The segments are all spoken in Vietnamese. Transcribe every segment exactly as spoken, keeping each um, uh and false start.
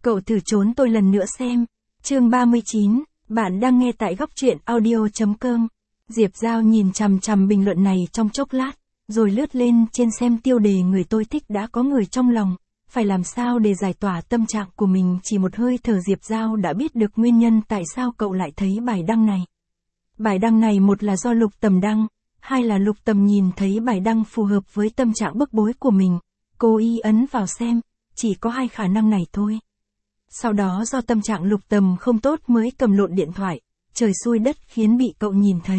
Cậu thử trốn tôi lần nữa xem. Chương ba mươi chín, bạn đang nghe tại góc truyện audio chấm com. Diệp Giao nhìn chằm chằm bình luận này trong chốc lát, rồi lướt lên trên xem tiêu đề người tôi thích đã có người trong lòng. Phải làm sao để giải tỏa tâm trạng của mình? Chỉ một hơi thở Diệp Giao đã biết được nguyên nhân tại sao cậu lại thấy bài đăng này. Bài đăng này một là do Lục Tầm đăng, hai là Lục Tầm nhìn thấy bài đăng phù hợp với tâm trạng bức bối của mình. Cô y ấn vào xem, chỉ có hai khả năng này thôi. Sau đó do tâm trạng Lục Tầm không tốt mới cầm lộn điện thoại, trời xui đất khiến bị cậu nhìn thấy.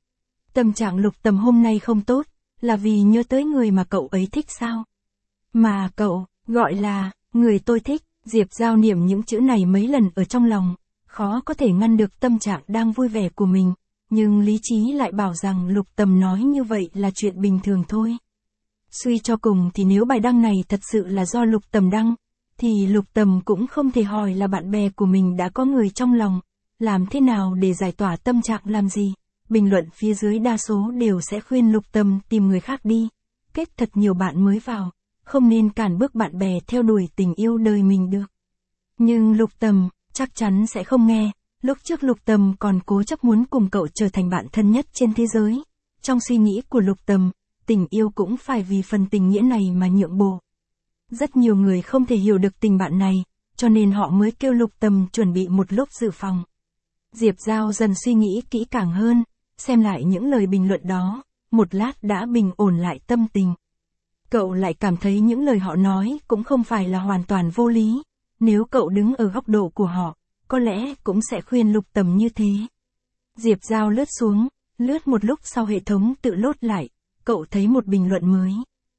Tâm trạng Lục Tầm hôm nay không tốt, là vì nhớ tới người mà cậu ấy thích sao? Mà cậu, gọi là, người tôi thích. Diệp Giao niệm những chữ này mấy lần ở trong lòng, khó có thể ngăn được tâm trạng đang vui vẻ của mình, nhưng lý trí lại bảo rằng Lục Tầm nói như vậy là chuyện bình thường thôi. Suy cho cùng thì nếu bài đăng này thật sự là do Lục Tầm đăng, thì Lục Tầm cũng không thể hỏi là bạn bè của mình đã có người trong lòng, làm thế nào để giải tỏa tâm trạng làm gì. Bình luận phía dưới đa số đều sẽ khuyên Lục Tầm tìm người khác đi, kết thật nhiều bạn mới vào, không nên cản bước bạn bè theo đuổi tình yêu đời mình được. Nhưng Lục Tầm, chắc chắn sẽ không nghe. Lúc trước Lục Tầm còn cố chấp muốn cùng cậu trở thành bạn thân nhất trên thế giới. Trong suy nghĩ của Lục Tầm, tình yêu cũng phải vì phần tình nghĩa này mà nhượng bộ. Rất nhiều người không thể hiểu được tình bạn này, cho nên họ mới kêu Lục Tầm chuẩn bị một lúc dự phòng. Diệp Giao dần suy nghĩ kỹ càng hơn, xem lại những lời bình luận đó, một lát đã bình ổn lại tâm tình. Cậu lại cảm thấy những lời họ nói cũng không phải là hoàn toàn vô lý. Nếu cậu đứng ở góc độ của họ, có lẽ cũng sẽ khuyên Lục Tầm như thế. Diệp Giao lướt xuống, lướt một lúc sau hệ thống tự lốt lại, cậu thấy một bình luận mới.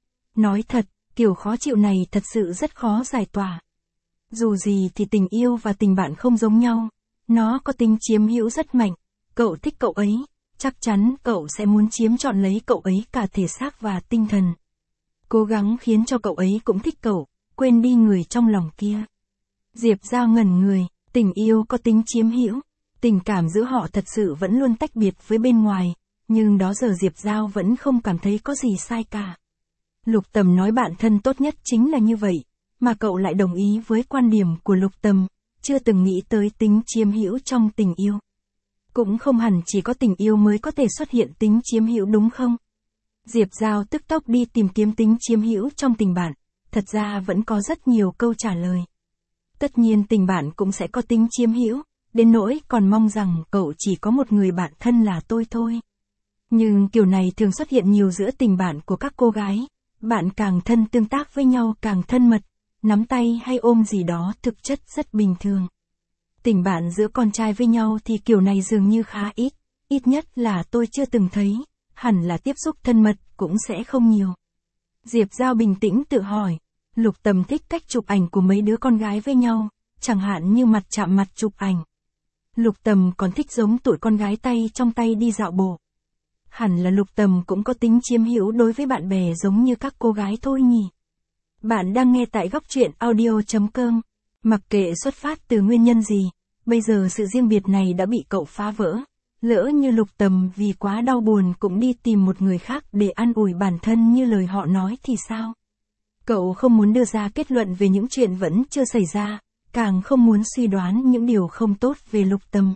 Nói thật, kiểu khó chịu này thật sự rất khó giải tỏa. Dù gì thì tình yêu và tình bạn không giống nhau, nó có tính chiếm hữu rất mạnh. Cậu thích cậu ấy, chắc chắn cậu sẽ muốn chiếm trọn lấy cậu ấy cả thể xác và tinh thần. Cố gắng khiến cho cậu ấy cũng thích cậu, quên đi người trong lòng kia. Diệp Giao ngẩn người, tình yêu có tính chiếm hữu, tình cảm giữa họ thật sự vẫn luôn tách biệt với bên ngoài, nhưng đó giờ Diệp Giao vẫn không cảm thấy có gì sai cả. Lục Tầm nói bạn thân tốt nhất chính là như vậy, mà cậu lại đồng ý với quan điểm của Lục Tầm, chưa từng nghĩ tới tính chiếm hữu trong tình yêu. Cũng không hẳn chỉ có tình yêu mới có thể xuất hiện tính chiếm hữu đúng không? Diệp Giao tức tốc đi tìm kiếm tính chiếm hữu trong tình bạn, thật ra vẫn có rất nhiều câu trả lời. Tất nhiên tình bạn cũng sẽ có tính chiếm hữu, đến nỗi còn mong rằng cậu chỉ có một người bạn thân là tôi thôi. Nhưng kiểu này thường xuất hiện nhiều giữa tình bạn của các cô gái, bạn càng thân tương tác với nhau càng thân mật, nắm tay hay ôm gì đó thực chất rất bình thường. Tình bạn giữa con trai với nhau thì kiểu này dường như khá ít, ít nhất là tôi chưa từng thấy, hẳn là tiếp xúc thân mật cũng sẽ không nhiều. Diệp Giao bình tĩnh tự hỏi, Lục Tầm thích cách chụp ảnh của mấy đứa con gái với nhau, chẳng hạn như mặt chạm mặt chụp ảnh. Lục Tầm còn thích giống tụi con gái tay trong tay đi dạo bộ. Hẳn là Lục Tầm cũng có tính chiếm hữu đối với bạn bè giống như các cô gái thôi nhỉ. Bạn đang nghe tại góc truyện audio chấm com. Mặc kệ xuất phát từ nguyên nhân gì, bây giờ sự riêng biệt này đã bị cậu phá vỡ. Lỡ như Lục Tầm vì quá đau buồn cũng đi tìm một người khác để an ủi bản thân như lời họ nói thì sao? Cậu không muốn đưa ra kết luận về những chuyện vẫn chưa xảy ra, càng không muốn suy đoán những điều không tốt về Lục Tầm.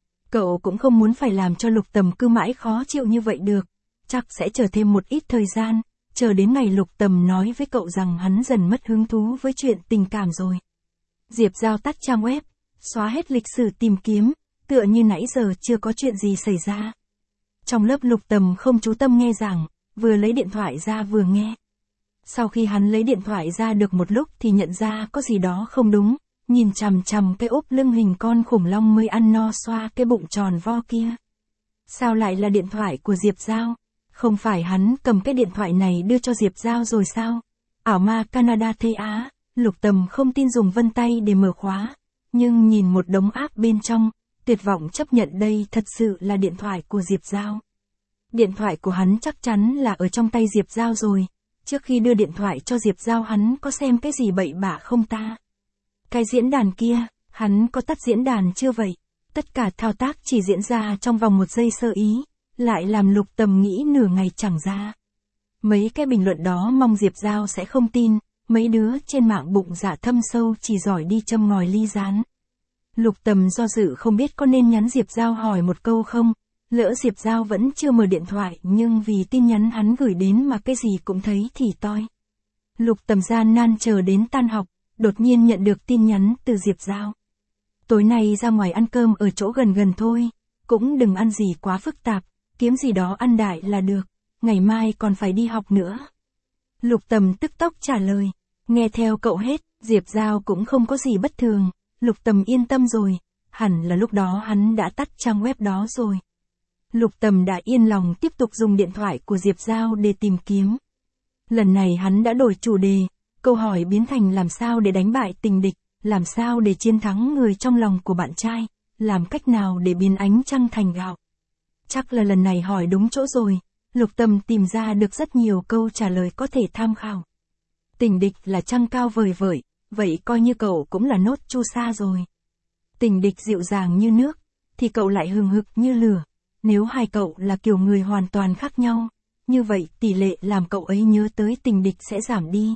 Cậu cũng không muốn phải làm cho Lục Tầm cứ mãi khó chịu như vậy được, chắc sẽ chờ thêm một ít thời gian, chờ đến ngày Lục Tầm nói với cậu rằng hắn dần mất hứng thú với chuyện tình cảm rồi. Diệp Giao tắt trang web, xóa hết lịch sử tìm kiếm, tựa như nãy giờ chưa có chuyện gì xảy ra. Trong lớp Lục Tầm không chú tâm nghe giảng, vừa lấy điện thoại ra vừa nghe. Sau khi hắn lấy điện thoại ra được một lúc thì nhận ra có gì đó không đúng, nhìn chằm chằm cái ốp lưng hình con khủng long mới ăn no xoa cái bụng tròn vo kia. Sao lại là điện thoại của Diệp Giao? Không phải hắn cầm cái điện thoại này đưa cho Diệp Giao rồi sao? Ảo ma Canada Tây Á, Lục Tầm không tin dùng vân tay để mở khóa, nhưng nhìn một đống app bên trong, tuyệt vọng chấp nhận đây thật sự là điện thoại của Diệp Giao. Điện thoại của hắn chắc chắn là ở trong tay Diệp Giao rồi. Trước khi đưa điện thoại cho Diệp Giao hắn có xem cái gì bậy bạ không ta? Cái diễn đàn kia, hắn có tắt diễn đàn chưa vậy? Tất cả thao tác chỉ diễn ra trong vòng một giây sơ ý, lại làm Lục Tầm nghĩ nửa ngày chẳng ra. Mấy cái bình luận đó mong Diệp Giao sẽ không tin, mấy đứa trên mạng bụng dạ thâm sâu chỉ giỏi đi châm ngòi ly gián. Lục Tầm do dự không biết có nên nhắn Diệp Giao hỏi một câu không, lỡ Diệp Giao vẫn chưa mở điện thoại nhưng vì tin nhắn hắn gửi đến mà cái gì cũng thấy thì toi. Lục Tầm gian nan chờ đến tan học, đột nhiên nhận được tin nhắn từ Diệp Giao. Tối nay ra ngoài ăn cơm ở chỗ gần gần thôi, cũng đừng ăn gì quá phức tạp, kiếm gì đó ăn đại là được, ngày mai còn phải đi học nữa. Lục Tầm tức tốc trả lời, nghe theo cậu hết, Diệp Giao cũng không có gì bất thường, Lục Tầm yên tâm rồi, hẳn là lúc đó hắn đã tắt trang web đó rồi. Lục Tầm đã yên lòng tiếp tục dùng điện thoại của Diệp Giao để tìm kiếm. Lần này hắn đã đổi chủ đề, câu hỏi biến thành làm sao để đánh bại tình địch, làm sao để chiến thắng người trong lòng của bạn trai, làm cách nào để biến ánh trăng thành gạo. Chắc là lần này hỏi đúng chỗ rồi, Lục Tầm tìm ra được rất nhiều câu trả lời có thể tham khảo. Tình địch là trăng cao vời vợi, vậy coi như cậu cũng là nốt chu sa rồi. Tình địch dịu dàng như nước, thì cậu lại hừng hực như lửa. Nếu hai cậu là kiểu người hoàn toàn khác nhau, như vậy tỷ lệ làm cậu ấy nhớ tới tình địch sẽ giảm đi.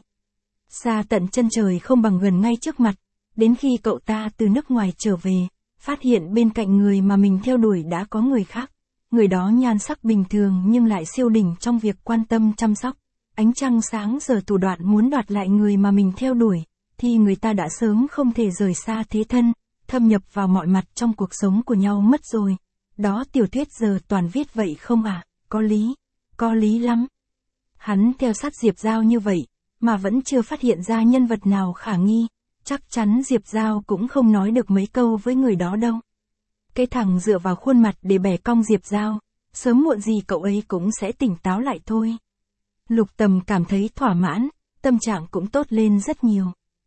Xa tận chân trời không bằng gần ngay trước mặt, đến khi cậu ta từ nước ngoài trở về, phát hiện bên cạnh người mà mình theo đuổi đã có người khác. Người đó nhan sắc bình thường nhưng lại siêu đỉnh trong việc quan tâm chăm sóc. Ánh trăng sáng giờ thủ đoạn muốn đoạt lại người mà mình theo đuổi, thì người ta đã sớm không thể rời xa thế thân, thâm nhập vào mọi mặt trong cuộc sống của nhau mất rồi. Đó tiểu thuyết giờ toàn viết vậy không à, có lý, có lý lắm. Hắn theo sát Diệp Giao như vậy, mà vẫn chưa phát hiện ra nhân vật nào khả nghi, chắc chắn Diệp Giao cũng không nói được mấy câu với người đó đâu. Cái thằng dựa vào khuôn mặt để bẻ cong Diệp Giao, sớm muộn gì cậu ấy cũng sẽ tỉnh táo lại thôi. Lục Tầm cảm thấy thỏa mãn, tâm trạng cũng tốt lên rất nhiều.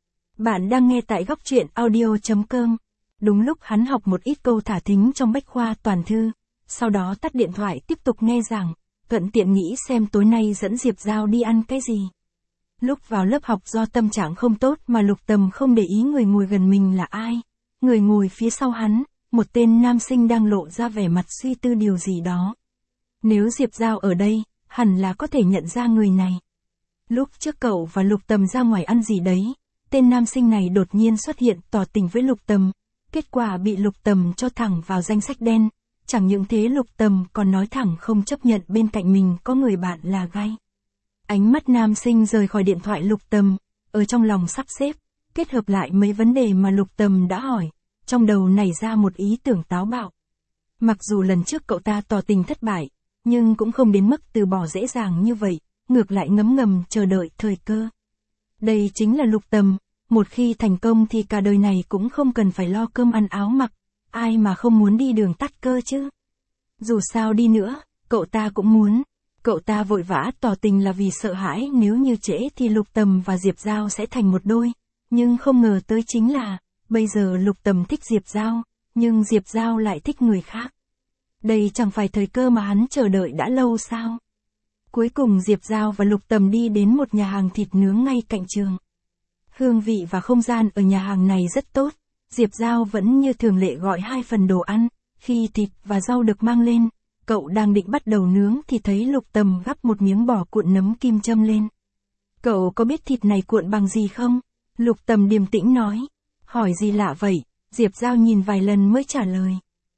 Bạn đang nghe tại góc truyện audio chấm com. Đúng lúc hắn học một ít câu thả thính trong bách khoa toàn thư, sau đó tắt điện thoại tiếp tục nghe giảng, thuận tiện nghĩ xem tối nay dẫn Diệp Giao đi ăn cái gì. Lúc vào lớp học do tâm trạng không tốt mà Lục Tầm không để ý người ngồi gần mình là ai. Người ngồi phía sau hắn, một tên nam sinh đang lộ ra vẻ mặt suy tư điều gì đó. Nếu Diệp Giao ở đây, hẳn là có thể nhận ra người này. Lúc trước cậu và Lục Tầm ra ngoài ăn gì đấy, tên nam sinh này đột nhiên xuất hiện tỏ tình với Lục Tầm. Kết quả bị Lục Tầm cho thẳng vào danh sách đen, chẳng những thế Lục Tầm còn nói thẳng không chấp nhận bên cạnh mình có người bạn là gay. Ánh mắt nam sinh rời khỏi điện thoại Lục Tầm, ở trong lòng sắp xếp, kết hợp lại mấy vấn đề mà Lục Tầm đã hỏi, trong đầu nảy ra một ý tưởng táo bạo. Mặc dù lần trước cậu ta tỏ tình thất bại, nhưng cũng không đến mức từ bỏ dễ dàng như vậy, ngược lại ngấm ngầm chờ đợi thời cơ. Đây chính là Lục Tầm. Một khi thành công thì cả đời này cũng không cần phải lo cơm ăn áo mặc, ai mà không muốn đi đường tắt cơ chứ. Dù sao đi nữa, cậu ta cũng muốn. Cậu ta vội vã tỏ tình là vì sợ hãi nếu như trễ thì Lục Tầm và Diệp Giao sẽ thành một đôi. Nhưng không ngờ tới chính là, bây giờ Lục Tầm thích Diệp Giao, nhưng Diệp Giao lại thích người khác. Đây chẳng phải thời cơ mà hắn chờ đợi đã lâu sao? Cuối cùng Diệp Giao và Lục Tầm đi đến một nhà hàng thịt nướng ngay cạnh trường. Hương vị và không gian ở nhà hàng này rất tốt, Diệp Giao vẫn như thường lệ gọi hai phần đồ ăn, khi thịt và rau được mang lên, cậu đang định bắt đầu nướng thì thấy Lục Tầm gắp một miếng bò cuộn nấm kim châm lên. Cậu có biết thịt này cuộn bằng gì không? Lục Tầm điềm tĩnh nói. Hỏi gì lạ vậy? Diệp Giao nhìn vài lần mới trả lời.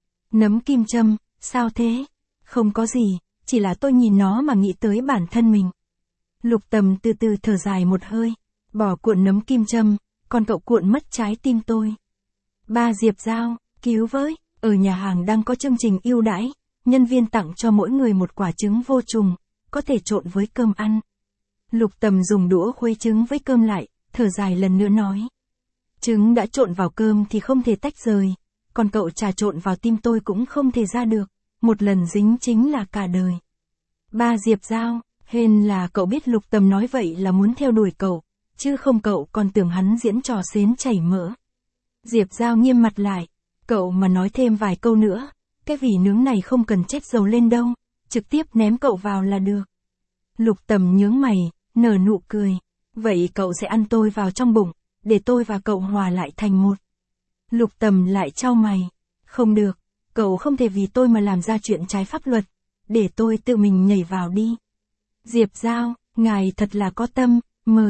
Nấm kim châm, sao thế? Không có gì, chỉ là tôi nhìn nó mà nghĩ tới bản thân mình. Lục Tầm từ từ thở dài một hơi. Bỏ cuộn nấm kim châm, còn cậu cuộn mất trái tim tôi. Ba Diệp Giao, cứu với, ở nhà hàng đang có chương trình ưu đãi, nhân viên tặng cho mỗi người một quả trứng vô trùng, có thể trộn với cơm ăn. Lục Tầm dùng đũa khuấy trứng với cơm lại, thở dài lần nữa nói. Trứng đã trộn vào cơm thì không thể tách rời, còn cậu trà trộn vào tim tôi cũng không thể ra được, một lần dính chính là cả đời. Ba Diệp Giao, hên là cậu biết Lục Tầm nói vậy là muốn theo đuổi cậu, chứ không cậu còn tưởng hắn diễn trò xến chảy mỡ. Diệp Giao nghiêm mặt lại, cậu mà nói thêm vài câu nữa, cái vỉ nướng này không cần chét dầu lên đâu, trực tiếp ném cậu vào là được. Lục Tầm nhướng mày, nở nụ cười, vậy cậu sẽ ăn tôi vào trong bụng, để tôi và cậu hòa lại thành một. Lục Tầm lại chau mày, không được, cậu không thể vì tôi mà làm ra chuyện trái pháp luật, để tôi tự mình nhảy vào đi. Diệp Giao, ngài thật là có tâm, mời.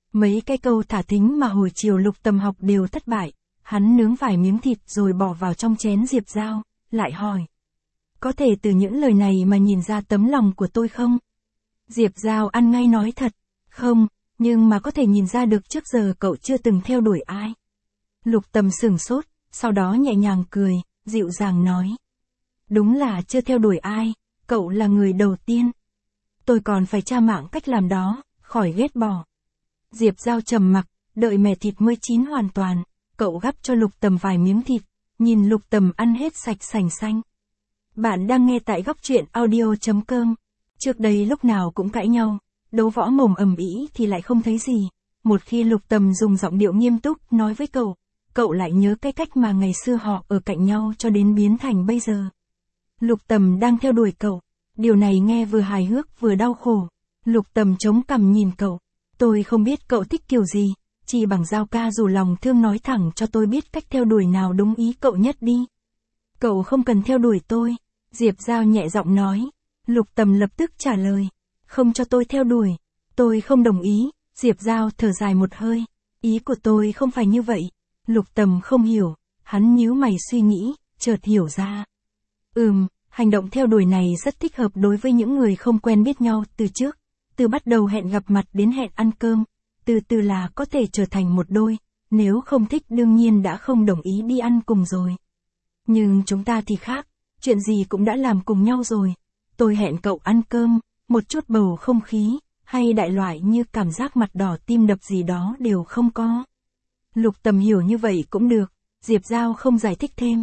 Mấy cái câu thả thính mà hồi chiều Lục Tầm học đều thất bại, hắn nướng vài miếng thịt rồi bỏ vào trong chén Diệp Giao, lại hỏi. Có thể từ những lời này mà nhìn ra tấm lòng của tôi không? Diệp Giao ăn ngay nói thật, không, nhưng mà có thể nhìn ra được trước giờ cậu chưa từng theo đuổi ai. Lục Tầm sửng sốt, sau đó nhẹ nhàng cười, dịu dàng nói. Đúng là chưa theo đuổi ai, cậu là người đầu tiên. Tôi còn phải tra mạng cách làm đó, khỏi ghét bỏ. Diệp Giao trầm mặc, đợi mẻ thịt mới chín hoàn toàn, cậu gắp cho Lục Tầm vài miếng thịt, nhìn Lục Tầm ăn hết sạch sành xanh. Bạn đang nghe tại góc truyện audio.com. Trước đây lúc nào cũng cãi nhau, đấu võ mồm ầm ĩ thì lại không thấy gì. Một khi Lục Tầm dùng giọng điệu nghiêm túc nói với cậu, cậu lại nhớ cái cách mà ngày xưa họ ở cạnh nhau cho đến biến thành bây giờ. Lục Tầm đang theo đuổi cậu, điều này nghe vừa hài hước vừa đau khổ. Lục Tầm chống cằm nhìn cậu, tôi không biết cậu thích kiểu gì, chỉ bằng Giao ca dù lòng thương nói thẳng cho tôi biết cách theo đuổi nào đúng ý cậu nhất đi. Cậu không cần theo đuổi tôi, Diệp Giao nhẹ giọng nói. Lục Tầm lập tức trả lời, không cho tôi theo đuổi, tôi không đồng ý. Diệp Giao thở dài một hơi, ý của tôi không phải như vậy. Lục Tầm không hiểu, hắn nhíu mày suy nghĩ, chợt hiểu ra. Ừm, hành động theo đuổi này rất thích hợp đối với những người không quen biết nhau từ trước, từ bắt đầu hẹn gặp mặt đến hẹn ăn cơm, từ từ là có thể trở thành một đôi, nếu không thích đương nhiên đã không đồng ý đi ăn cùng rồi. Nhưng chúng ta thì khác, chuyện gì cũng đã làm cùng nhau rồi. Tôi hẹn cậu ăn cơm, một chút bầu không khí, hay đại loại như cảm giác mặt đỏ tim đập gì đó đều không có. Lục Tầm hiểu như vậy cũng được, Diệp Giao không giải thích thêm.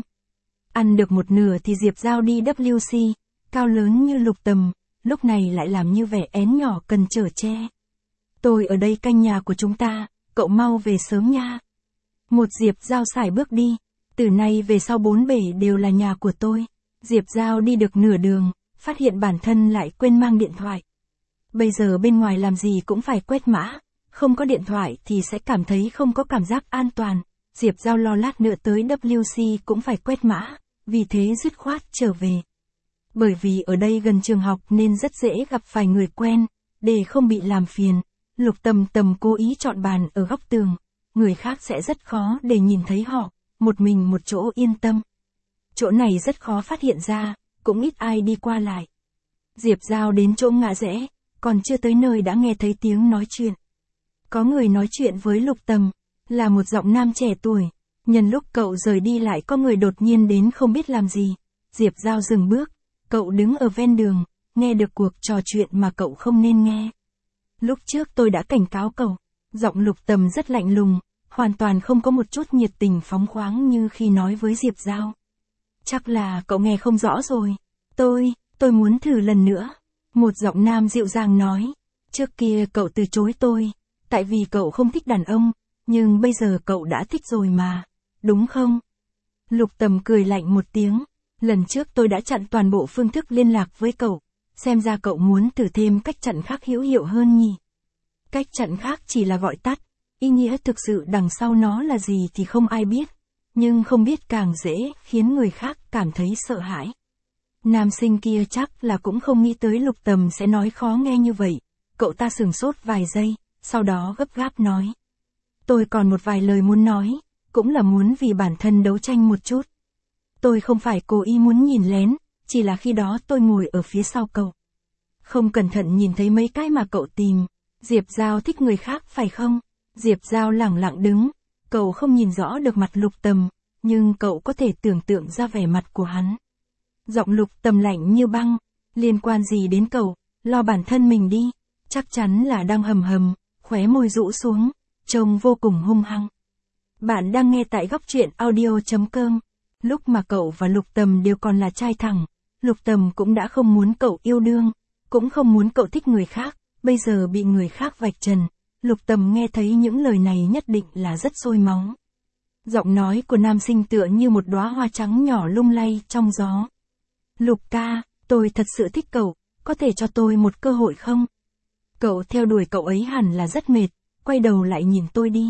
Ăn được một nửa thì Diệp Giao đi vê xê, cao lớn như Lục Tầm, lúc này lại làm như vẻ én nhỏ cần chở che. Tôi ở đây canh nhà của chúng ta, cậu mau về sớm nha. Một Diệp Giao sải bước đi, từ nay về sau bốn bể đều là nhà của tôi. Diệp Giao đi được nửa đường, phát hiện bản thân lại quên mang điện thoại. Bây giờ bên ngoài làm gì cũng phải quét mã, không có điện thoại thì sẽ cảm thấy không có cảm giác an toàn. Diệp Giao lo lát nữa tới vê xê cũng phải quét mã, vì thế dứt khoát trở về. Bởi vì ở đây gần trường học nên rất dễ gặp phải người quen, để không bị làm phiền. Lục Tầm Tầm cố ý chọn bàn ở góc tường, người khác sẽ rất khó để nhìn thấy họ, một mình một chỗ yên tâm. Chỗ này rất khó phát hiện ra, cũng ít ai đi qua lại. Diệp Giao đến chỗ ngã rẽ, còn chưa tới nơi đã nghe thấy tiếng nói chuyện. Có người nói chuyện với Lục Tầm, là một giọng nam trẻ tuổi. Nhân lúc cậu rời đi lại có người đột nhiên đến không biết làm gì. Diệp Giao dừng bước, cậu đứng ở ven đường, nghe được cuộc trò chuyện mà cậu không nên nghe. Lúc trước tôi đã cảnh cáo cậu. Giọng Lục Tầm rất lạnh lùng, hoàn toàn không có một chút nhiệt tình phóng khoáng như khi nói với Diệp Giao. Chắc là cậu nghe không rõ rồi. Tôi, tôi muốn thử lần nữa. Một giọng nam dịu dàng nói. Trước kia cậu từ chối tôi, tại vì cậu không thích đàn ông, nhưng bây giờ cậu đã thích rồi mà, đúng không? Lục Tầm cười lạnh một tiếng. Lần trước tôi đã chặn toàn bộ phương thức liên lạc với cậu, xem ra cậu muốn thử thêm cách chặn khác hữu hiệu hơn nhỉ. Cách chặn khác chỉ là gọi tắt, ý nghĩa thực sự đằng sau nó là gì thì không ai biết, nhưng không biết càng dễ khiến người khác cảm thấy sợ hãi. Nam sinh kia chắc là cũng không nghĩ tới Lục Tầm sẽ nói khó nghe như vậy, cậu ta sửng sốt vài giây, sau đó gấp gáp nói. Tôi còn một vài lời muốn nói, cũng là muốn vì bản thân đấu tranh một chút. Tôi không phải cố ý muốn nhìn lén, chỉ là khi đó tôi ngồi ở phía sau cậu. Không cẩn thận nhìn thấy mấy cái mà cậu tìm. Diệp Giao thích người khác phải không? Diệp Giao lẳng lặng đứng, cậu không nhìn rõ được mặt Lục Tầm, nhưng cậu có thể tưởng tượng ra vẻ mặt của hắn. Giọng Lục Tầm lạnh như băng, liên quan gì đến cậu, lo bản thân mình đi, chắc chắn là đang hầm hầm, khóe môi rũ xuống, trông vô cùng hung hăng. Bạn đang nghe tại góc truyện audio.com. Lúc mà cậu và Lục Tầm đều còn là trai thẳng, Lục Tầm cũng đã không muốn cậu yêu đương, cũng không muốn cậu thích người khác, bây giờ bị người khác vạch trần. Lục Tầm nghe thấy những lời này nhất định là rất sôi máu. Giọng nói của nam sinh tựa như một đóa hoa trắng nhỏ lung lay trong gió. Lục ca, tôi thật sự thích cậu, có thể cho tôi một cơ hội không? Cậu theo đuổi cậu ấy hẳn là rất mệt, quay đầu lại nhìn tôi đi.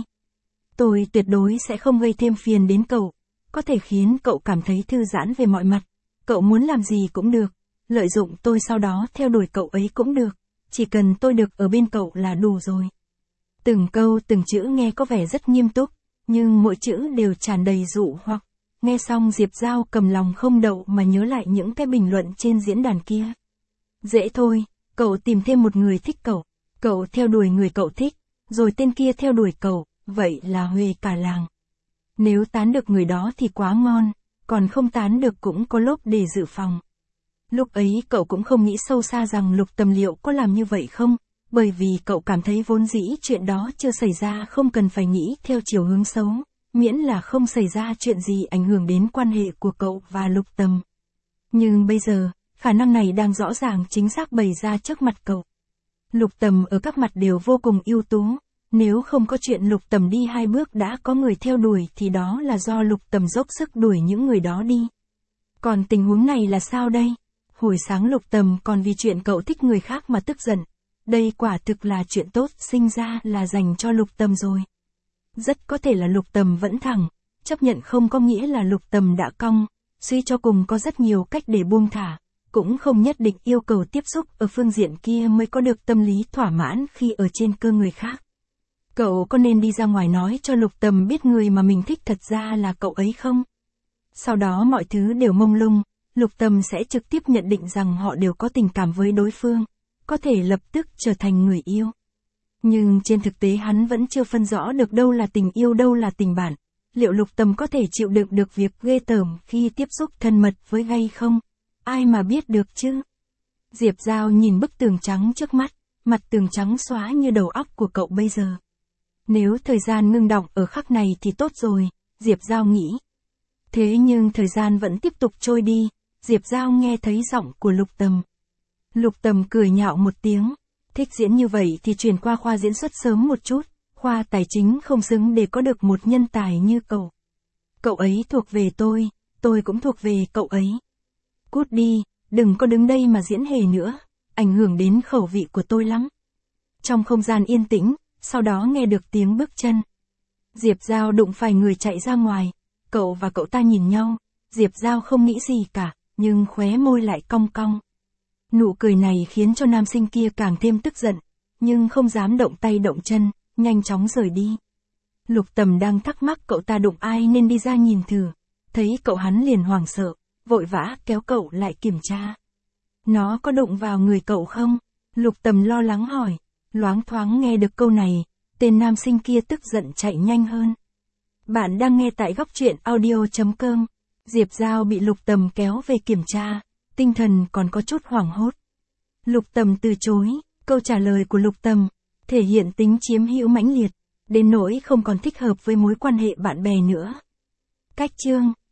Tôi tuyệt đối sẽ không gây thêm phiền đến cậu, có thể khiến cậu cảm thấy thư giãn về mọi mặt. Cậu muốn làm gì cũng được, lợi dụng tôi sau đó theo đuổi cậu ấy cũng được, chỉ cần tôi được ở bên cậu là đủ rồi. Từng câu từng chữ nghe có vẻ rất nghiêm túc, nhưng mỗi chữ đều tràn đầy dụ hoặc. Nghe xong Diệp Giao cầm lòng không đậu mà nhớ lại những cái bình luận trên diễn đàn kia. Dễ thôi, cậu tìm thêm một người thích cậu, cậu theo đuổi người cậu thích, rồi tên kia theo đuổi cậu, vậy là huề cả làng. Nếu tán được người đó thì quá ngon, còn không tán được cũng có lốp để dự phòng. Lúc ấy cậu cũng không nghĩ sâu xa rằng Lục Tầm liệu có làm như vậy không, bởi vì cậu cảm thấy vốn dĩ chuyện đó chưa xảy ra không cần phải nghĩ theo chiều hướng xấu, miễn là không xảy ra chuyện gì ảnh hưởng đến quan hệ của cậu và Lục Tầm. Nhưng bây giờ, khả năng này đang rõ ràng chính xác bày ra trước mặt cậu. Lục Tầm ở các mặt đều vô cùng ưu tú, nếu không có chuyện Lục Tầm đi hai bước đã có người theo đuổi thì đó là do Lục Tầm dốc sức đuổi những người đó đi. Còn tình huống này là sao đây? Hồi sáng Lục Tầm còn vì chuyện cậu thích người khác mà tức giận. Đây quả thực là chuyện tốt sinh ra là dành cho Lục Tầm rồi. Rất có thể là Lục Tầm vẫn thẳng, chấp nhận không có nghĩa là Lục Tầm đã cong, suy cho cùng có rất nhiều cách để buông thả, cũng không nhất định yêu cầu tiếp xúc ở phương diện kia mới có được tâm lý thỏa mãn khi ở trên cơ người khác. Cậu có nên đi ra ngoài nói cho Lục Tầm biết người mà mình thích thật ra là cậu ấy không? Sau đó mọi thứ đều mông lung, Lục Tầm sẽ trực tiếp nhận định rằng họ đều có tình cảm với đối phương, có thể lập tức trở thành người yêu. Nhưng trên thực tế hắn vẫn chưa phân rõ được đâu là tình yêu đâu là tình bạn. Liệu Lục Tầm có thể chịu đựng được việc ghê tởm khi tiếp xúc thân mật với gay không? Ai mà biết được chứ? Diệp Giao nhìn bức tường trắng trước mắt, mặt tường trắng xóa như đầu óc của cậu bây giờ. Nếu thời gian ngưng đọng ở khắc này thì tốt rồi, Diệp Giao nghĩ. Thế nhưng thời gian vẫn tiếp tục trôi đi, Diệp Giao nghe thấy giọng của Lục Tầm. Lục Tầm cười nhạo một tiếng, thích diễn như vậy thì chuyển qua khoa diễn xuất sớm một chút, khoa tài chính không xứng để có được một nhân tài như cậu. Cậu ấy thuộc về tôi, tôi cũng thuộc về cậu ấy. Cút đi, đừng có đứng đây mà diễn hề nữa, ảnh hưởng đến khẩu vị của tôi lắm. Trong không gian yên tĩnh, sau đó nghe được tiếng bước chân. Diệp Giao đụng phải người chạy ra ngoài, cậu và cậu ta nhìn nhau, Diệp Giao không nghĩ gì cả, nhưng khóe môi lại cong cong. Nụ cười này khiến cho nam sinh kia càng thêm tức giận, nhưng không dám động tay động chân, nhanh chóng rời đi. Lục Tầm đang thắc mắc cậu ta đụng ai nên đi ra nhìn thử, thấy cậu hắn liền hoảng sợ, vội vã kéo cậu lại kiểm tra. Nó có đụng vào người cậu không? Lục Tầm lo lắng hỏi, loáng thoáng nghe được câu này, tên nam sinh kia tức giận chạy nhanh hơn. Bạn đang nghe tại góc truyện audio chấm com. Diệp Giao bị Lục Tầm kéo về kiểm tra, tinh thần còn có chút hoảng hốt. Lục Tầm từ chối, câu trả lời của Lục Tầm thể hiện tính chiếm hữu mãnh liệt, đến nỗi không còn thích hợp với mối quan hệ bạn bè nữa. Cách chương